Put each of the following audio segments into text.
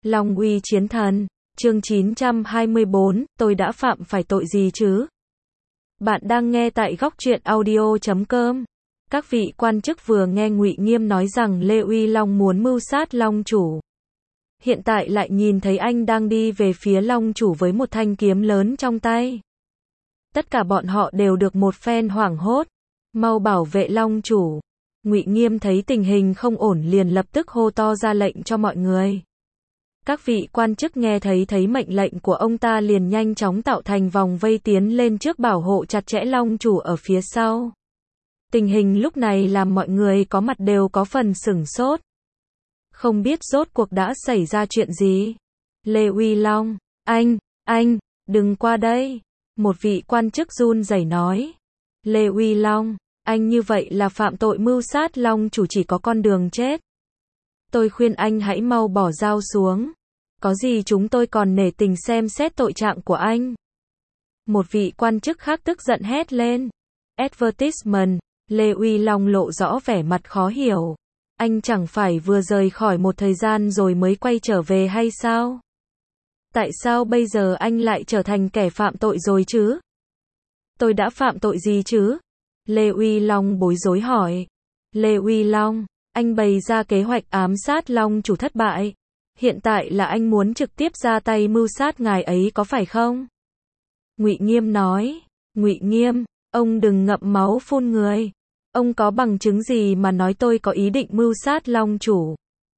Long uy chiến thần, chương 924, tôi đã phạm phải tội gì chứ? Bạn đang nghe tại góc truyện audio.com. Các vị quan chức vừa nghe Ngụy Nghiêm nói rằng Lê Uy Long muốn mưu sát Long chủ. Hiện tại lại nhìn thấy anh đang đi về phía Long chủ với một thanh kiếm lớn trong tay. Tất cả bọn họ đều được một phen hoảng hốt. Mau bảo vệ Long chủ. Ngụy Nghiêm thấy tình hình không ổn liền lập tức hô to ra lệnh cho mọi người. Các vị quan chức nghe thấy mệnh lệnh của ông ta liền nhanh chóng tạo thành vòng vây tiến lên trước bảo hộ chặt chẽ Long chủ ở phía sau. Tình hình lúc này làm mọi người có mặt đều có phần sửng sốt. Không biết rốt cuộc đã xảy ra chuyện gì. Lê Uy Long, anh, đừng qua đây. Một vị quan chức run rẩy nói. Lê Uy Long, anh như vậy là phạm tội mưu sát Long chủ, chỉ có con đường chết. Tôi khuyên anh hãy mau bỏ dao xuống. Có gì chúng tôi còn nể tình xem xét tội trạng của anh. Một vị quan chức khác tức giận hét lên. Advertisement, Lê Uy Long lộ rõ vẻ mặt khó hiểu. Anh chẳng phải vừa rời khỏi một thời gian rồi mới quay trở về hay sao? Tại sao bây giờ anh lại trở thành kẻ phạm tội rồi chứ? Tôi đã phạm tội gì chứ? Lê Uy Long bối rối hỏi. Lê Uy Long, anh bày ra kế hoạch ám sát Long chủ thất bại. Hiện tại là anh muốn trực tiếp ra tay mưu sát ngài ấy có phải không? Ngụy Nghiêm nói. Ngụy Nghiêm, ông đừng ngậm máu phun người. Ông có bằng chứng gì mà nói tôi có ý định mưu sát Long chủ?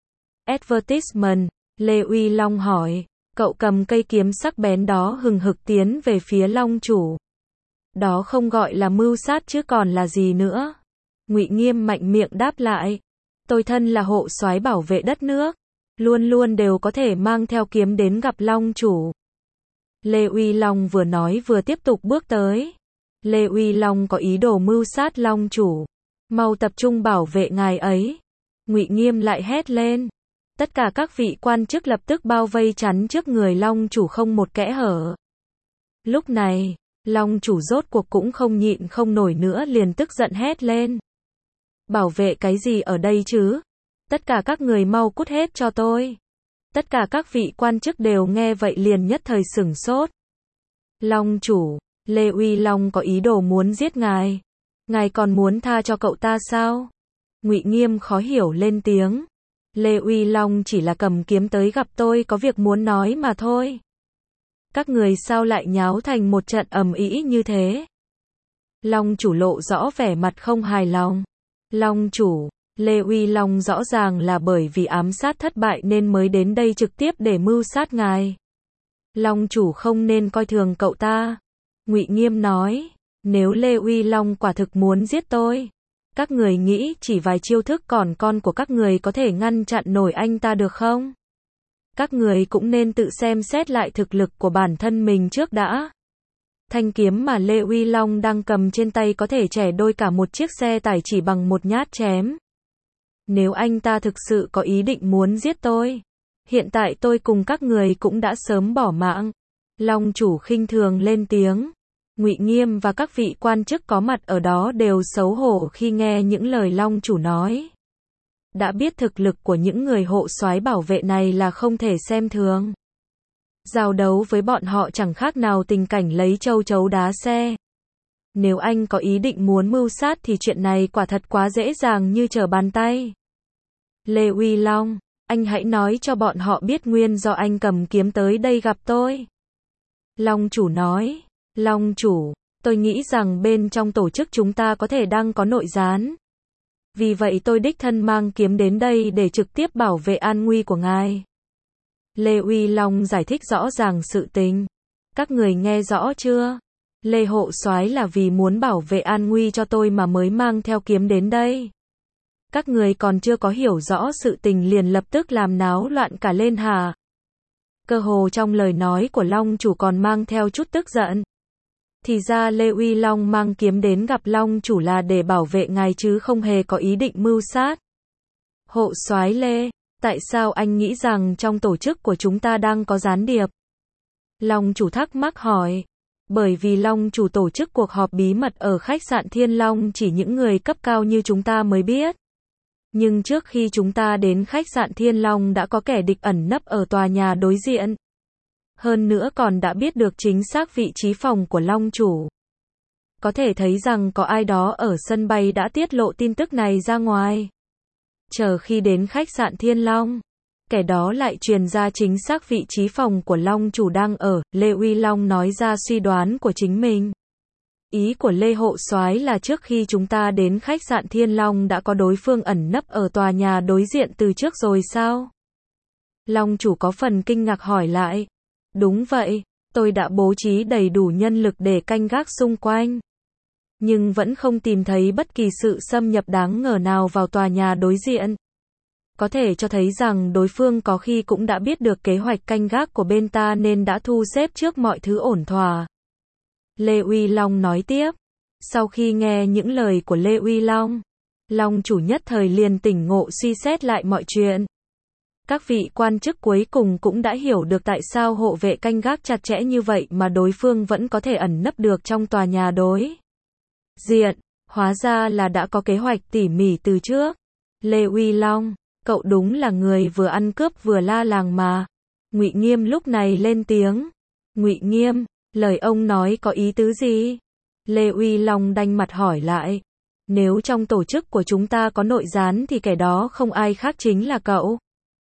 Advertisement, Lê Uy Long hỏi. Cậu cầm cây kiếm sắc bén đó hừng hực tiến về phía Long chủ. Đó không gọi là mưu sát chứ còn là gì nữa? Ngụy Nghiêm mạnh miệng đáp lại. Tôi thân là hộ soái bảo vệ đất nước. Luôn luôn đều có thể mang theo kiếm đến gặp Long chủ. Lê Uy Long vừa nói vừa tiếp tục bước tới. Lê Uy Long có ý đồ mưu sát Long chủ. Mau tập trung bảo vệ ngài ấy. Ngụy Nghiêm lại hét lên. Tất cả các vị quan chức lập tức bao vây chắn trước người Long chủ không một kẽ hở. Lúc này, Long chủ rốt cuộc cũng không nhịn không nổi nữa liền tức giận hét lên. Bảo vệ cái gì ở đây chứ? Tất cả các người mau cút hết cho tôi. Tất cả các vị quan chức đều nghe vậy liền nhất thời sửng sốt. Long chủ, Lê Uy Long có ý đồ muốn giết ngài. Ngài còn muốn tha cho cậu ta sao? Ngụy Nghiêm khó hiểu lên tiếng. Lê Uy Long chỉ là cầm kiếm tới gặp tôi có việc muốn nói mà thôi. Các người sao lại nháo thành một trận ầm ĩ như thế? Long chủ lộ rõ vẻ mặt không hài lòng. Long chủ, Lê Uy Long rõ ràng là bởi vì ám sát thất bại nên mới đến đây trực tiếp để mưu sát ngài. Long chủ không nên coi thường cậu ta. Ngụy Nghiêm nói, nếu Lê Uy Long quả thực muốn giết tôi, các người nghĩ chỉ vài chiêu thức còn con của các người có thể ngăn chặn nổi anh ta được không? Các người cũng nên tự xem xét lại thực lực của bản thân mình trước đã. Thanh kiếm mà Lê Uy Long đang cầm trên tay có thể chẻ đôi cả một chiếc xe tải chỉ bằng một nhát chém. Nếu anh ta thực sự có ý định muốn giết tôi, hiện tại tôi cùng các người cũng đã sớm bỏ mạng. Long chủ khinh thường lên tiếng. Ngụy Nghiêm và các vị quan chức có mặt ở đó đều xấu hổ khi nghe những lời Long chủ nói. Đã biết thực lực của những người hộ soái bảo vệ này là không thể xem thường. Giao đấu với bọn họ chẳng khác nào tình cảnh lấy châu chấu đá xe. Nếu anh có ý định muốn mưu sát thì chuyện này quả thật quá dễ dàng như trở bàn tay. Lê Uy Long, anh hãy nói cho bọn họ biết nguyên do anh cầm kiếm tới đây gặp tôi. Long chủ nói. Long chủ, tôi nghĩ rằng bên trong tổ chức chúng ta có thể đang có nội gián. Vì vậy tôi đích thân mang kiếm đến đây để trực tiếp bảo vệ an nguy của ngài. Lê Uy Long giải thích rõ ràng sự tình. Các người nghe rõ chưa? Lê hộ soái là vì muốn bảo vệ an nguy cho tôi mà mới mang theo kiếm đến đây. Các người còn chưa có hiểu rõ sự tình liền lập tức làm náo loạn cả lên hả? Cơ hồ trong lời nói của Long chủ còn mang theo chút tức giận. Thì ra Lê Uy Long mang kiếm đến gặp Long chủ là để bảo vệ ngài chứ không hề có ý định mưu sát. Hộ soái Lê, tại sao anh nghĩ rằng trong tổ chức của chúng ta đang có gián điệp? Long chủ thắc mắc hỏi. Bởi vì Long chủ tổ chức cuộc họp bí mật ở khách sạn Thiên Long chỉ những người cấp cao như chúng ta mới biết. Nhưng trước khi chúng ta đến khách sạn Thiên Long đã có kẻ địch ẩn nấp ở tòa nhà đối diện. Hơn nữa còn đã biết được chính xác vị trí phòng của Long chủ. Có thể thấy rằng có ai đó ở sân bay đã tiết lộ tin tức này ra ngoài. Chờ khi đến khách sạn Thiên Long, kẻ đó lại truyền ra chính xác vị trí phòng của Long chủ đang ở. Lê Uy Long nói ra suy đoán của chính mình. Ý của Lê Hộ Soái là trước khi chúng ta đến khách sạn Thiên Long đã có đối phương ẩn nấp ở tòa nhà đối diện từ trước rồi sao? Long chủ có phần kinh ngạc hỏi lại. Đúng vậy, tôi đã bố trí đầy đủ nhân lực để canh gác xung quanh. Nhưng vẫn không tìm thấy bất kỳ sự xâm nhập đáng ngờ nào vào tòa nhà đối diện. Có thể cho thấy rằng đối phương có khi cũng đã biết được kế hoạch canh gác của bên ta nên đã thu xếp trước mọi thứ ổn thỏa. Lê Uy Long nói tiếp. Sau khi nghe những lời của Lê Uy Long, Long chủ nhất thời liền tỉnh ngộ suy xét lại mọi chuyện. Các vị quan chức cuối cùng cũng đã hiểu được tại sao hộ vệ canh gác chặt chẽ như vậy mà đối phương vẫn có thể ẩn nấp được trong tòa nhà đối diện. Hóa ra là đã có kế hoạch tỉ mỉ từ trước. Lê Uy Long, cậu đúng là người vừa ăn cướp vừa la làng mà. Ngụy Nghiêm lúc này lên tiếng. Ngụy Nghiêm, lời ông nói có ý tứ gì? Lê Uy Long đanh mặt hỏi lại. Nếu trong tổ chức của chúng ta có nội gián thì kẻ đó không ai khác chính là cậu.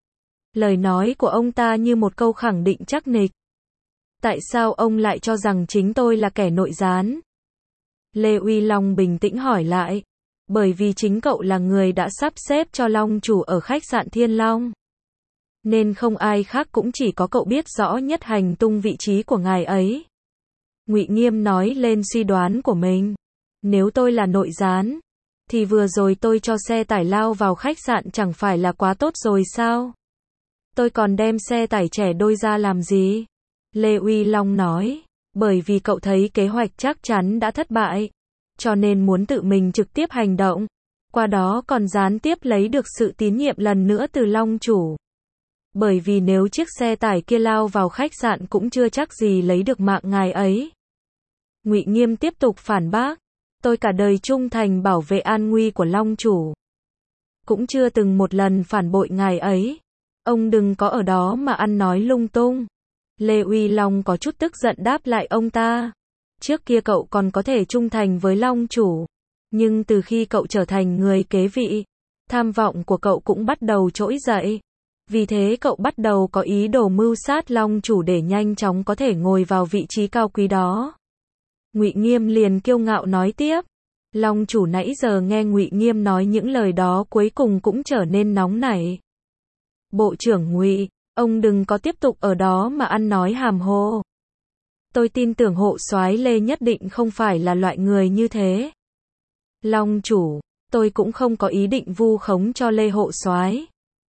Lời nói của ông ta như một câu khẳng định chắc nịch. Tại sao ông lại cho rằng chính tôi là kẻ nội gián? Lê Uy Long bình tĩnh hỏi lại. Bởi vì chính cậu là người đã sắp xếp cho Long chủ ở khách sạn Thiên Long. Nên không ai khác cũng chỉ có cậu biết rõ nhất hành tung vị trí của ngài ấy. Ngụy Nghiêm nói lên suy đoán của mình. Nếu tôi là nội gián, thì vừa rồi tôi cho xe tải lao vào khách sạn chẳng phải là quá tốt rồi sao? Tôi còn đem xe tải trẻ đôi ra làm gì? Lê Uy Long nói. Bởi vì cậu thấy kế hoạch chắc chắn đã thất bại. Cho nên muốn tự mình trực tiếp hành động. Qua đó còn gián tiếp lấy được sự tín nhiệm lần nữa từ Long chủ. Bởi vì nếu chiếc xe tải kia lao vào khách sạn cũng chưa chắc gì lấy được mạng ngài ấy. Ngụy Nghiêm tiếp tục phản bác. Tôi cả đời trung thành bảo vệ an nguy của Long chủ. Cũng chưa từng một lần phản bội ngài ấy. Ông đừng có ở đó mà ăn nói lung tung. Lê Uy Long có chút tức giận đáp lại ông ta. Trước kia cậu còn có thể trung thành với Long chủ. Nhưng từ khi cậu trở thành người kế vị, tham vọng của cậu cũng bắt đầu trỗi dậy. Vì thế cậu bắt đầu có ý đồ mưu sát Long chủ để nhanh chóng có thể ngồi vào vị trí cao quý đó. Ngụy Nghiêm liền kiêu ngạo nói tiếp. Long chủ nãy giờ nghe Ngụy Nghiêm nói những lời đó cuối cùng cũng trở nên nóng nảy. Bộ trưởng Ngụy, ông đừng có tiếp tục ở đó mà ăn nói hàm hồ. Tôi tin tưởng hộ soái Lê nhất định không phải là loại người như thế. Long chủ, tôi cũng không có ý định vu khống cho Lê hộ soái,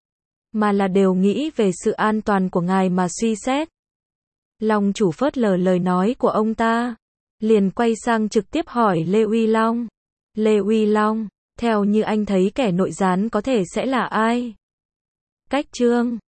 mà là đều nghĩ về sự an toàn của ngài mà suy xét. Long chủ phớt lờ lời nói của ông ta, liền quay sang trực tiếp hỏi Lê Uy Long. Lê Uy Long, theo như anh thấy kẻ nội gián có thể sẽ là ai? Cách Trương